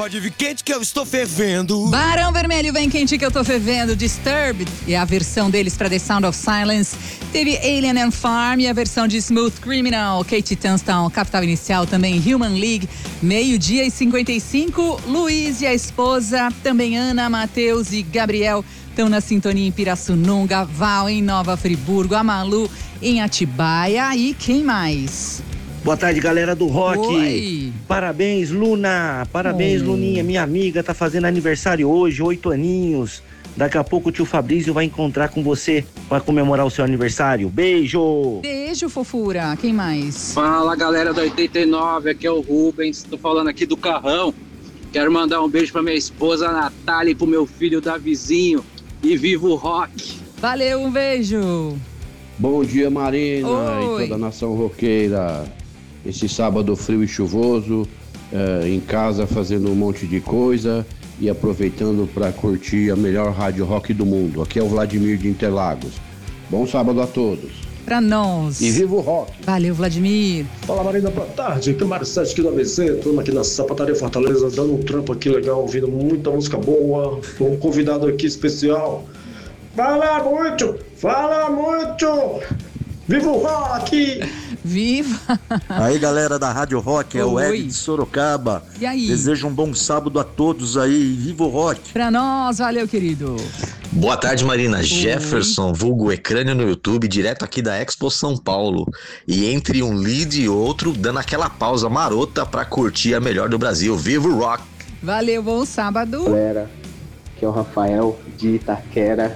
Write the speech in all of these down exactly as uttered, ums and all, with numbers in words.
Pode vir quente que eu estou fervendo. Barão Vermelho, vem quente que eu tô fervendo. Disturbed e a versão deles pra The Sound of Silence. Teve Alien and Farm e a versão de Smooth Criminal. Katie Tunstall, Capital Inicial, também Human League. Meio-dia e cinquenta e cinco. Luiz e a esposa, também Ana, Matheus e Gabriel estão na sintonia em Pirassununga, Val em Nova Friburgo, a Malu em Atibaia e quem mais? Boa tarde, galera do rock. Oi. Parabéns, Luna. Parabéns, Oi. Luninha. Minha amiga tá fazendo aniversário hoje, oito aninhos. Daqui a pouco o tio Fabrício vai encontrar com você para comemorar o seu aniversário. Beijo. Beijo, fofura. Quem mais? Fala, galera da oitenta e nove. Aqui é o Rubens. Tô falando aqui do Carrão. Quero mandar um beijo pra minha esposa Natália e pro meu filho Davizinho. E viva o rock. Valeu, um beijo. Bom dia, Marina Oi. e toda a nação roqueira. Esse sábado frio e chuvoso, eh, em casa fazendo um monte de coisa e aproveitando para curtir a melhor rádio rock do mundo. Aqui é o Vladimir de Interlagos. Bom sábado a todos. Pra nós. E viva o rock. Valeu, Vladimir. Fala, Marina, boa tarde. Aqui é o Mário Sete aqui do A B C. Estamos aqui na Sapataria Fortaleza, dando um trampo aqui legal, ouvindo muita música boa. Um convidado aqui especial. Fala muito! Fala muito! Viva o rock! Viva! Aí, galera da Rádio Rock, é o Oi. Ed de Sorocaba. E aí? Desejo um bom sábado a todos aí. Viva o rock! Pra nós, valeu, querido. Boa tarde, Marina. Jefferson, vulgo Ecrânio no YouTube, direto aqui da Expo São Paulo. E entre um lead e outro, dando aquela pausa marota pra curtir a melhor do Brasil. Viva o rock! Valeu, bom sábado. Galera, aqui é o Rafael de Itaquera.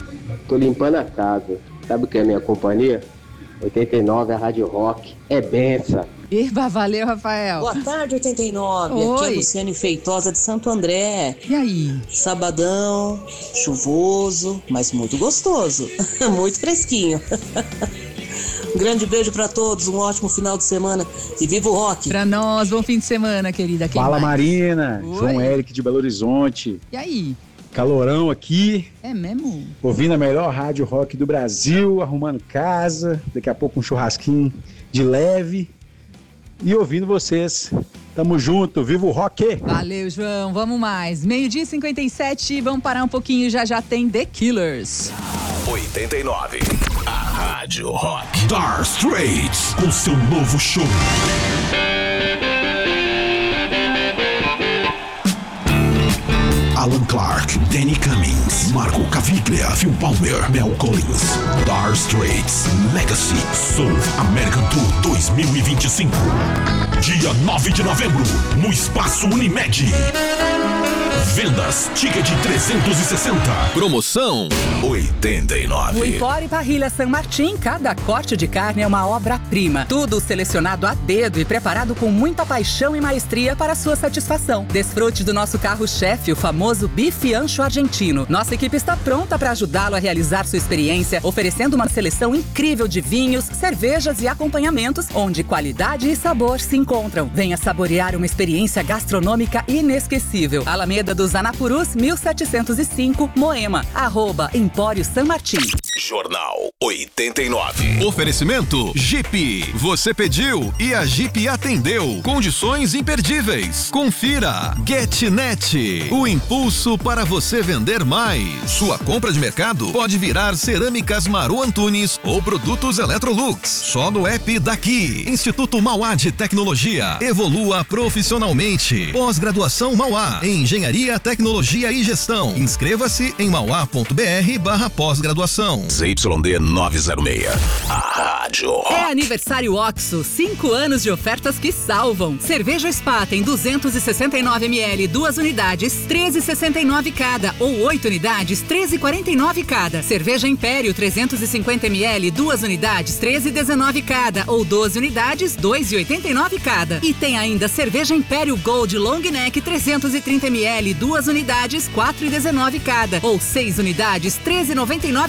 Tô limpando a casa. Sabe o que é a minha companhia? oitenta e nove, a Rádio Rock. É benção. Eba, valeu, Rafael. Boa tarde, oitenta e nove. Oi. Aqui é a Luciane Feitosa de Santo André. E aí? Sabadão, chuvoso, mas muito gostoso. Muito fresquinho. Um grande beijo pra todos, um ótimo final de semana e viva o rock. Pra nós, bom fim de semana, querida. Quem Fala, mais? Marina. Oi. João Eric de Belo Horizonte. E aí? Calorão aqui, É mesmo? ouvindo a melhor rádio rock do Brasil, arrumando casa, daqui a pouco um churrasquinho de leve e ouvindo vocês. Tamo junto, viva o rock! Valeu, João. Vamos mais. Meio-dia e cinquenta e sete, vamos parar um pouquinho, já já tem The Killers. oitenta e nove, a Rádio Rock. Dire Straits, com seu novo show. Alan Clark, Danny Cummings, Marco Caviglia, Phil Palmer, Mel Collins. Dire Straits Legacy Soul American Tour dois mil e vinte e cinco. Dia nove de novembro, no Espaço Unimed. Vendas, ticket trezentos e sessenta. Promoção oitenta e nove. No Empório Parrilha San Martín, cada corte de carne é uma obra-prima. Tudo selecionado a dedo e preparado com muita paixão e maestria para sua satisfação. Desfrute do nosso carro-chefe, o famoso bife ancho argentino. Nossa equipe está pronta para ajudá-lo a realizar sua experiência, oferecendo uma seleção incrível de vinhos, cervejas e acompanhamentos, onde qualidade e sabor se encontram. Venha saborear uma experiência gastronômica inesquecível. Alameda dos Anapurus, mil setecentos e cinco, Moema. Arroba Empório San Martín. Jornal oitenta e nove. Oferecimento Jeep. Você pediu e a Jeep atendeu. Condições imperdíveis. Confira. GetNet. O impulso para você vender mais. Sua compra de mercado pode virar Cerâmicas Maru Antunes ou produtos Electrolux. Só no app daqui. Instituto Mauá de Tecnologia. Evolua profissionalmente. Pós-graduação Mauá. Em Engenharia, Tecnologia e Gestão. Inscreva-se em mauá.br barra pós-graduação. Z Y D novecentos e seis. A Rádio Rock. É aniversário Oxo, cinco anos de ofertas que salvam. Cerveja Spaten duzentos e sessenta e nove mililitros, duas unidades, treze e sessenta e nove cada, ou oito unidades, treze e quarenta e nove cada. Cerveja Império trezentos e cinquenta mililitros, duas unidades, treze e dezenove cada, ou doze unidades, dois e oitenta e nove cada. E tem ainda Cerveja Império Gold Long Neck trezentos e trinta mililitros, duas unidades, quatro e dezenove cada, ou seis unidades, treze e noventa e nove cada.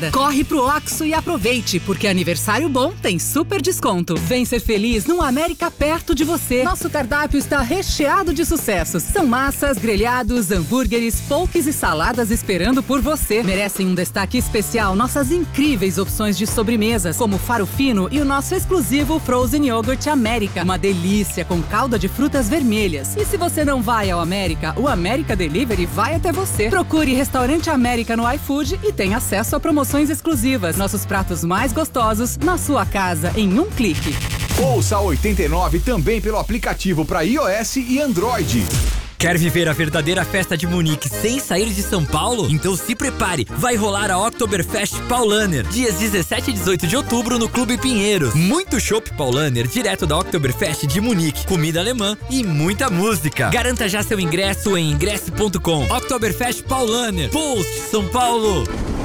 casa. Corre pro Oxxo e aproveite, porque aniversário bom tem super desconto. Vem ser feliz num América perto de você. Nosso cardápio está recheado de sucessos. São massas, grelhados, hambúrgueres, poques e saladas esperando por você. Merecem um destaque especial nossas incríveis opções de sobremesas, como faro fino e o nosso exclusivo Frozen Yogurt América. Uma delícia com calda de frutas vermelhas. E se você não vai ao América, o América Delivery vai até você. Procure Restaurante América no iFood e tenha acesso a promoções exclusivas. Nossos pratos mais gostosos na sua casa em um clique. Ouça a oitenta e nove também pelo aplicativo para iOS e Android. Quer viver a verdadeira festa de Munique sem sair de São Paulo? Então se prepare, vai rolar a Oktoberfest Paulaner, dias dezessete e dezoito de outubro no Clube Pinheiros. Muito chopp Paulaner, direto da Oktoberfest de Munique, comida alemã e muita música. Garanta já seu ingresso em ingresse ponto com. Oktoberfest Paulaner, Post, São Paulo.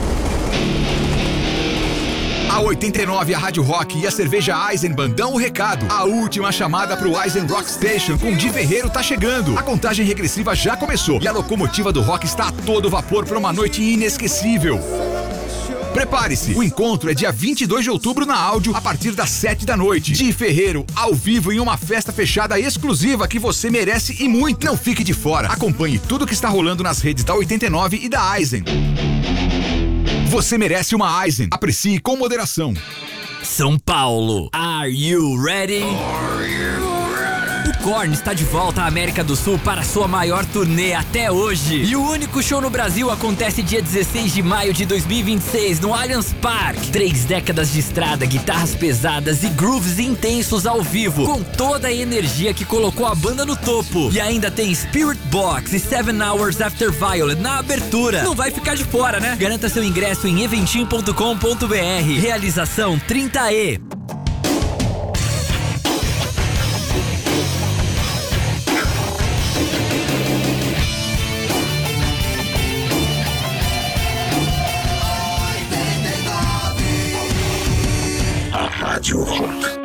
A oitenta e nove, a Rádio Rock e a cerveja Eisenbahn dão o recado. A última chamada pro Eisen Rock Station com Di Ferreiro tá chegando. A contagem regressiva já começou e a locomotiva do rock está a todo vapor para uma noite inesquecível. Prepare-se, o encontro é dia vinte e dois de outubro na Áudio, a partir das sete da noite. Di Ferreiro, ao vivo em uma festa fechada exclusiva que você merece e muito. Não fique de fora. Acompanhe tudo que está rolando nas redes da oitenta e nove e da Eisen. Você merece uma Eisen. Aprecie com moderação. São Paulo, are you ready? O Korn está de volta à América do Sul para sua maior turnê até hoje. E o único show no Brasil acontece dia dezesseis de maio de dois mil e vinte e seis no Allianz Parque. Três décadas de estrada, guitarras pesadas e grooves intensos ao vivo, com toda a energia que colocou a banda no topo. E ainda tem Spirit Box e Seven Hours After Violet na abertura. Não vai ficar de fora, né? Garanta seu ingresso em eventim ponto com ponto br. Realização trinta E. Rádio Rock.